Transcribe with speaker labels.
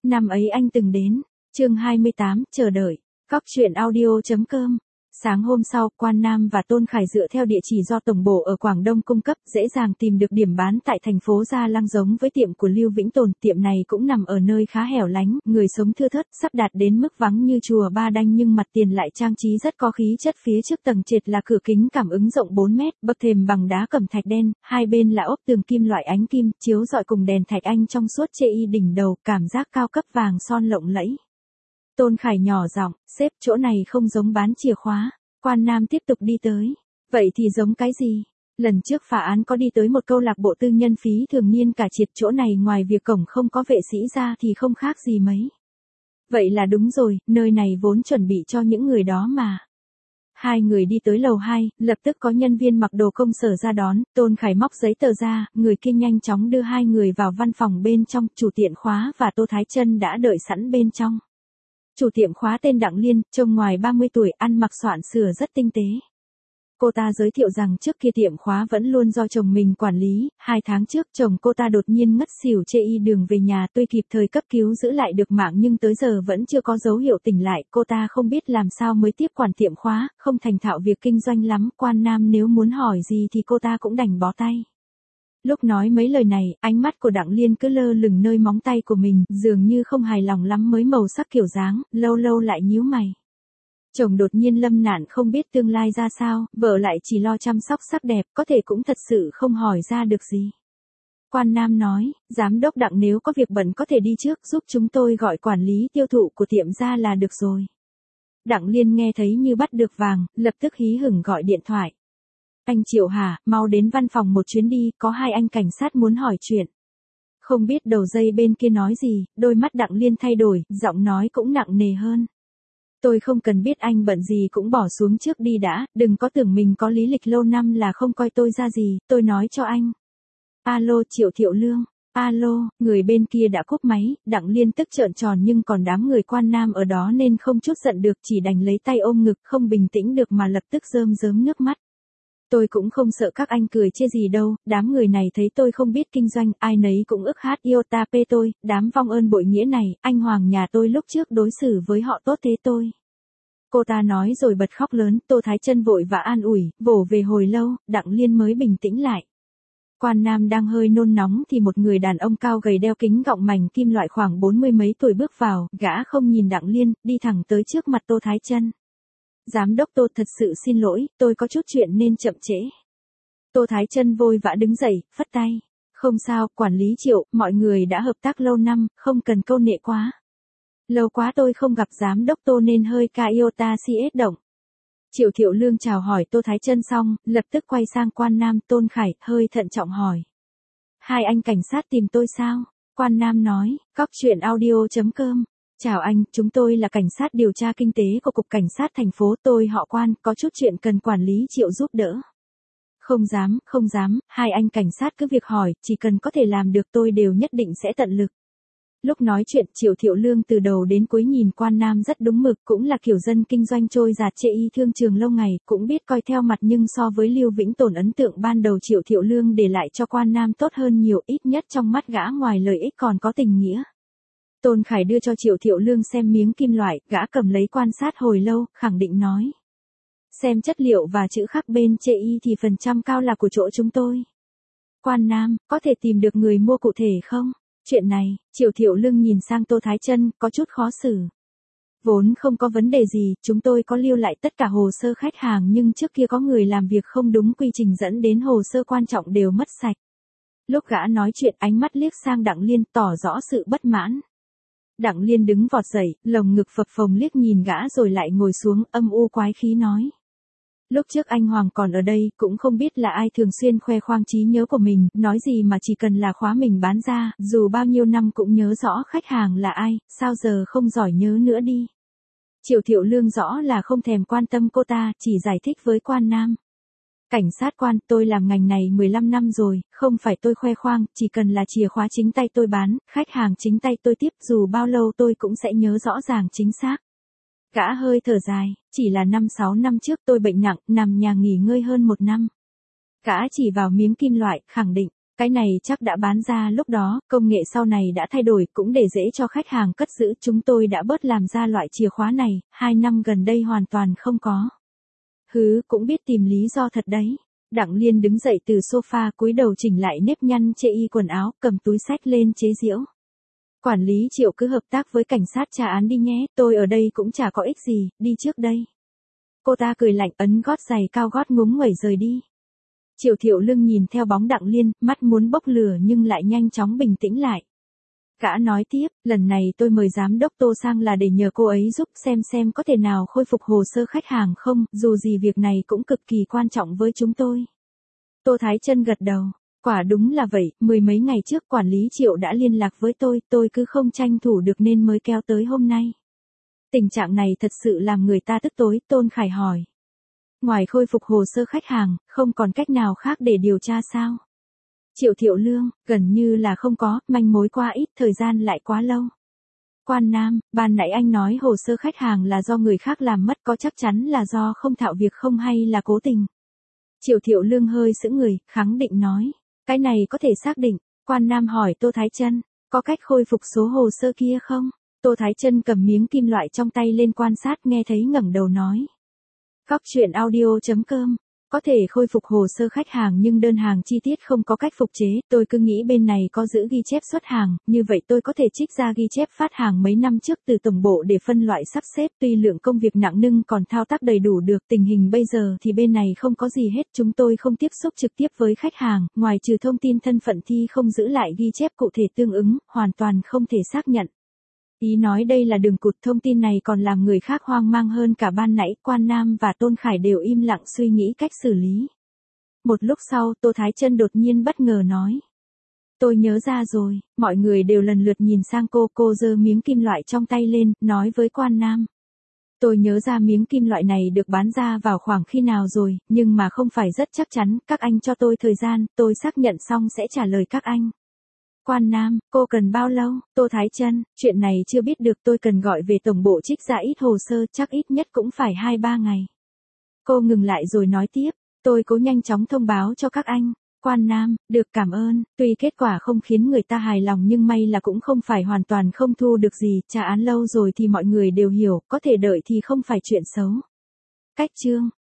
Speaker 1: Năm ấy anh từng đến. Chương 28, chờ đợi. Góc truyện audio.com. Sáng hôm sau, Quan Nam và Tôn Khải dựa theo địa chỉ do tổng bộ ở Quảng Đông cung cấp, dễ dàng tìm được điểm bán tại thành phố Gia Lăng giống với tiệm của Lưu Vĩnh Tồn. Tiệm này cũng nằm ở nơi khá hẻo lánh, người sống thưa thớt, sắp đạt đến mức vắng như chùa Ba Đanh nhưng mặt tiền lại trang trí rất có khí chất. Phía trước tầng trệt là cửa kính cảm ứng rộng 4 mét, bậc thềm bằng đá cẩm thạch đen, hai bên là ốp tường kim loại ánh kim, chiếu rọi cùng đèn thạch anh trong suốt chê y đỉnh đầu, cảm giác cao cấp vàng son lộng lẫy. Tôn Khải nhỏ giọng, sếp, chỗ này không giống bán chìa khóa. Quan Nam tiếp tục đi tới. Vậy thì giống cái gì? Lần trước phá án có đi tới một câu lạc bộ tư nhân phí thường niên cả triệt, chỗ này ngoài việc cổng không có vệ sĩ ra thì không khác gì mấy. Vậy là đúng rồi, nơi này vốn chuẩn bị cho những người đó mà. Hai người đi tới lầu 2, lập tức có nhân viên mặc đồ công sở ra đón. Tôn Khải móc giấy tờ ra, người kia nhanh chóng đưa hai người vào văn phòng bên trong. Chủ tiệm khóa và Tô Thái Chân đã đợi sẵn bên trong. Chủ tiệm khóa tên Đặng Liên, trông ngoài 30 tuổi, ăn mặc xoạn xửa rất tinh tế. Cô ta giới thiệu rằng trước kia tiệm khóa vẫn luôn do chồng mình quản lý, 2 tháng trước chồng cô ta đột nhiên ngất xỉu chê y đường về nhà, tuy kịp thời cấp cứu giữ lại được mạng nhưng tới giờ vẫn chưa có dấu hiệu tỉnh lại. Cô ta không biết làm sao mới tiếp quản tiệm khóa, không thành thạo việc kinh doanh lắm. Quan Nam nếu muốn hỏi gì thì cô ta cũng đành bó tay. Lúc nói mấy lời này, ánh mắt của Đặng Liên cứ lơ lửng nơi móng tay của mình, dường như không hài lòng lắm mới màu sắc kiểu dáng, lâu lâu lại nhíu mày. Chồng đột nhiên lâm nạn không biết tương lai ra sao, vợ lại chỉ lo chăm sóc sắc đẹp, có thể cũng thật sự không hỏi ra được gì. Quan Nam nói, giám đốc Đặng nếu có việc bận có thể đi trước giúp chúng tôi gọi quản lý tiêu thụ của tiệm ra là được rồi. Đặng Liên nghe thấy như bắt được vàng, lập tức hí hửng gọi điện thoại. Anh Triệu hả, mau đến văn phòng một chuyến đi, có hai anh cảnh sát muốn hỏi chuyện. Không biết đầu dây bên kia nói gì, đôi mắt Đặng Liên thay đổi, giọng nói cũng nặng nề hơn. Tôi không cần biết anh bận gì cũng bỏ xuống trước đi đã, đừng có tưởng mình có lý lịch lâu năm là không coi tôi ra gì, tôi nói cho anh. Alo Triệu Thiệu Lương, alo, người bên kia đã cúp máy. Đặng Liên tức trợn tròn nhưng còn đám người Quan Nam ở đó nên không chút giận được, chỉ đành lấy tay ôm ngực, không bình tĩnh được mà lập tức rơm rớm nước mắt. Tôi cũng không sợ các anh cười chê gì đâu, đám người này thấy tôi không biết kinh doanh, ai nấy cũng ức hát iota pê tôi, đám vong ơn bội nghĩa này, anh Hoàng nhà tôi lúc trước đối xử với họ tốt thế tôi. Cô ta nói rồi bật khóc lớn. Tô Thái Chân vội và an ủi, vỗ về hồi lâu, Đặng Liên mới bình tĩnh lại. Quan Nam đang hơi nôn nóng thì một người đàn ông cao gầy đeo kính gọng mảnh kim loại khoảng 40 mấy tuổi bước vào, gã không nhìn Đặng Liên, đi thẳng tới trước mặt Tô Thái Chân. Giám đốc Tô, thật sự xin lỗi, tôi có chút chuyện nên chậm trễ. Tô Thái Chân vội vã đứng dậy, phất tay. Không sao, quản lý Triệu, mọi người đã hợp tác lâu năm, không cần câu nệ quá. Lâu quá tôi không gặp giám đốc Tô nên hơi ca iota CS động. Triệu Thiệu Lương chào hỏi Tô Thái Chân xong, lập tức quay sang Quan Nam. Tôn Khải hơi thận trọng hỏi. Hai anh cảnh sát tìm tôi sao? Quan Nam nói, góc truyện audio.com. Chào anh, chúng tôi là cảnh sát điều tra kinh tế của Cục Cảnh sát thành phố, tôi họ Quan, có chút chuyện cần quản lý Triệu giúp đỡ. Không dám, hai anh cảnh sát cứ việc hỏi, chỉ cần có thể làm được tôi đều nhất định sẽ tận lực. Lúc nói chuyện, Triệu Thiệu Lương từ đầu đến cuối nhìn Quan Nam rất đúng mực, cũng là kiểu dân kinh doanh trôi dạt chê y thương trường lâu ngày, cũng biết coi theo mặt nhưng so với Lưu Vĩnh Tồn ấn tượng ban đầu Triệu Thiệu Lương để lại cho Quan Nam tốt hơn nhiều, ít nhất trong mắt gã ngoài lợi ích còn có tình nghĩa. Tôn Khải đưa cho Triệu Thiệu Lương xem miếng kim loại, gã cầm lấy quan sát hồi lâu, khẳng định nói. Xem chất liệu và chữ khắc bên chê y thì phần trăm cao là của chỗ chúng tôi. Quan Nam, có thể tìm được người mua cụ thể không? Chuyện này, Triệu Thiệu Lương nhìn sang Tô Thái Chân, có chút khó xử. Vốn không có vấn đề gì, chúng tôi có lưu lại tất cả hồ sơ khách hàng nhưng trước kia có người làm việc không đúng quy trình dẫn đến hồ sơ quan trọng đều mất sạch. Lúc gã nói chuyện ánh mắt liếc sang Đặng Liên tỏ rõ sự bất mãn. Đặng Liên đứng vọt dậy, lồng ngực phập phồng liếc nhìn gã rồi lại ngồi xuống, âm u quái khí nói. Lúc trước anh Hoàng còn ở đây, cũng không biết là ai thường xuyên khoe khoang trí nhớ của mình, nói gì mà chỉ cần là khóa mình bán ra, dù bao nhiêu năm cũng nhớ rõ khách hàng là ai, sao giờ không giỏi nhớ nữa đi. Triệu Thiệu Lương rõ là không thèm quan tâm cô ta, chỉ giải thích với Quan Nam. Cảnh sát Quan, tôi làm ngành này 15 năm rồi, không phải tôi khoe khoang, chỉ cần là chìa khóa chính tay tôi bán, khách hàng chính tay tôi tiếp, dù bao lâu tôi cũng sẽ nhớ rõ ràng chính xác. Gã hơi thở dài, chỉ là 5-6 năm trước tôi bệnh nặng, nằm nhà nghỉ ngơi hơn 1 năm. Gã chỉ vào miếng kim loại, khẳng định, Cái này chắc đã bán ra lúc đó, công nghệ sau này đã thay đổi cũng để dễ cho khách hàng cất giữ. Chúng tôi đã bớt làm ra loại chìa khóa này, 2 năm gần đây hoàn toàn không có. Cũng biết tìm lý do thật đấy. Đặng Liên đứng dậy từ sofa cúi đầu chỉnh lại nếp nhăn chê y quần áo, cầm túi xách lên chế giễu. Quản lý Triệu cứ hợp tác với cảnh sát tra án đi nhé, tôi ở đây cũng chả có ích gì, đi trước đây. Cô ta cười lạnh ấn gót giày cao gót ngúng nguẩy rời đi. Triệu Thiệu Lương nhìn theo bóng Đặng Liên, mắt muốn bốc lửa nhưng lại nhanh chóng bình tĩnh lại. Gã nói tiếp, lần này tôi mời giám đốc Tô sang là để nhờ cô ấy giúp xem có thể nào khôi phục hồ sơ khách hàng không, dù gì việc này cũng cực kỳ quan trọng với chúng tôi. Tô Thái Chân gật đầu, quả đúng là vậy, 10 mấy ngày trước quản lý Triệu đã liên lạc với tôi cứ không tranh thủ được nên mới kéo tới hôm nay. Tình trạng này thật sự làm người ta tức tối, Tôn Khải hỏi. Ngoài khôi phục hồ sơ khách hàng, không còn cách nào khác để điều tra sao? Triệu Thiệu Lương, gần như là không có, manh mối quá ít, thời gian lại quá lâu. Quan Nam, ban nãy anh nói hồ sơ khách hàng là do người khác làm mất, có chắc chắn là do không thạo việc không hay là cố tình? Triệu Thiệu Lương hơi sững người, khẳng định nói. Cái này có thể xác định. Quan Nam hỏi Tô Thái Chân, có cách khôi phục số hồ sơ kia không? Tô Thái Chân cầm miếng kim loại trong tay lên quan sát, nghe thấy ngẩng đầu nói. Góc truyện audio.com. Có thể khôi phục hồ sơ khách hàng nhưng đơn hàng chi tiết không có cách phục chế, tôi cứ nghĩ bên này có giữ ghi chép xuất hàng, như vậy tôi có thể trích ra ghi chép phát hàng mấy năm trước từ tổng bộ để phân loại sắp xếp, tuy lượng công việc nặng nhưng còn thao tác đầy đủ được. Tình hình bây giờ thì bên này không có gì hết, chúng tôi không tiếp xúc trực tiếp với khách hàng, ngoài trừ thông tin thân phận thì không giữ lại ghi chép cụ thể tương ứng, hoàn toàn không thể xác nhận. Ý nói đây là đường cụt, thông tin này còn làm người khác hoang mang hơn cả ban nãy. Quan Nam và Tôn Khải đều im lặng suy nghĩ cách xử lý. Một lúc sau, Tô Thái Chân đột nhiên bất ngờ nói. Tôi nhớ ra rồi, mọi người đều lần lượt nhìn sang cô giơ miếng kim loại trong tay lên, nói với Quan Nam. Tôi nhớ ra miếng kim loại này được bán ra vào khoảng khi nào rồi, nhưng mà không phải rất chắc chắn, các anh cho tôi thời gian, tôi xác nhận xong sẽ trả lời các anh. Quan Nam, cô cần bao lâu? Tô Thái Chân, chuyện này chưa biết được, tôi cần gọi về tổng bộ trích ra ít hồ sơ, chắc ít nhất cũng phải 2-3 ngày. Cô ngừng lại rồi nói tiếp, tôi cố nhanh chóng thông báo cho các anh. Quan Nam, được, cảm ơn, tuy kết quả không khiến người ta hài lòng nhưng may là cũng không phải hoàn toàn không thu được gì, tra án lâu rồi thì mọi người đều hiểu, có thể đợi thì không phải chuyện xấu. Cách chương